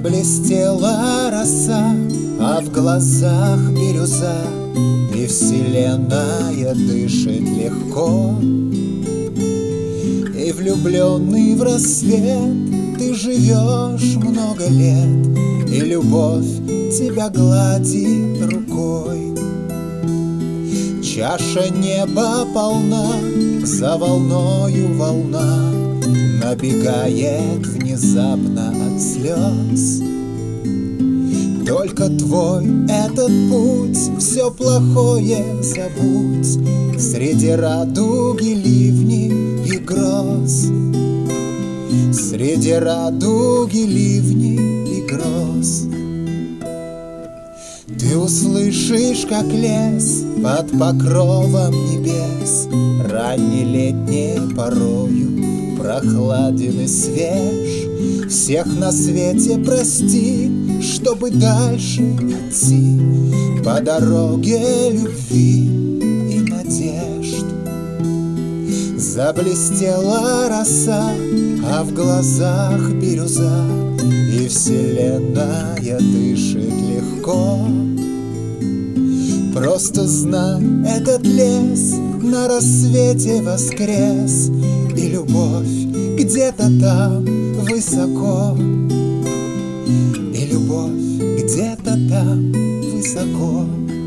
Заблестела роса, а в глазах бирюза, и вселенная дышит легко. И влюбленный в рассвет ты живешь много лет, и любовь тебя гладит рукой. Чаша неба полна, за волною волна набегает внезапно от слез. Только твой этот путь, все плохое забудь среди радуги, ливней и гроз. Среди радуги, ливней и гроз. Ты услышишь, как лес под покровом небес ранней летней порою прохладен и свеж. Всех на свете прости, чтобы дальше идти по дороге любви и надежд. Заблестела роса, а в глазах бирюза, и вселенная дышит легко. Просто знай, этот лес на рассвете воскрес, и любовь где-то там высоко. И любовь где-то там высоко.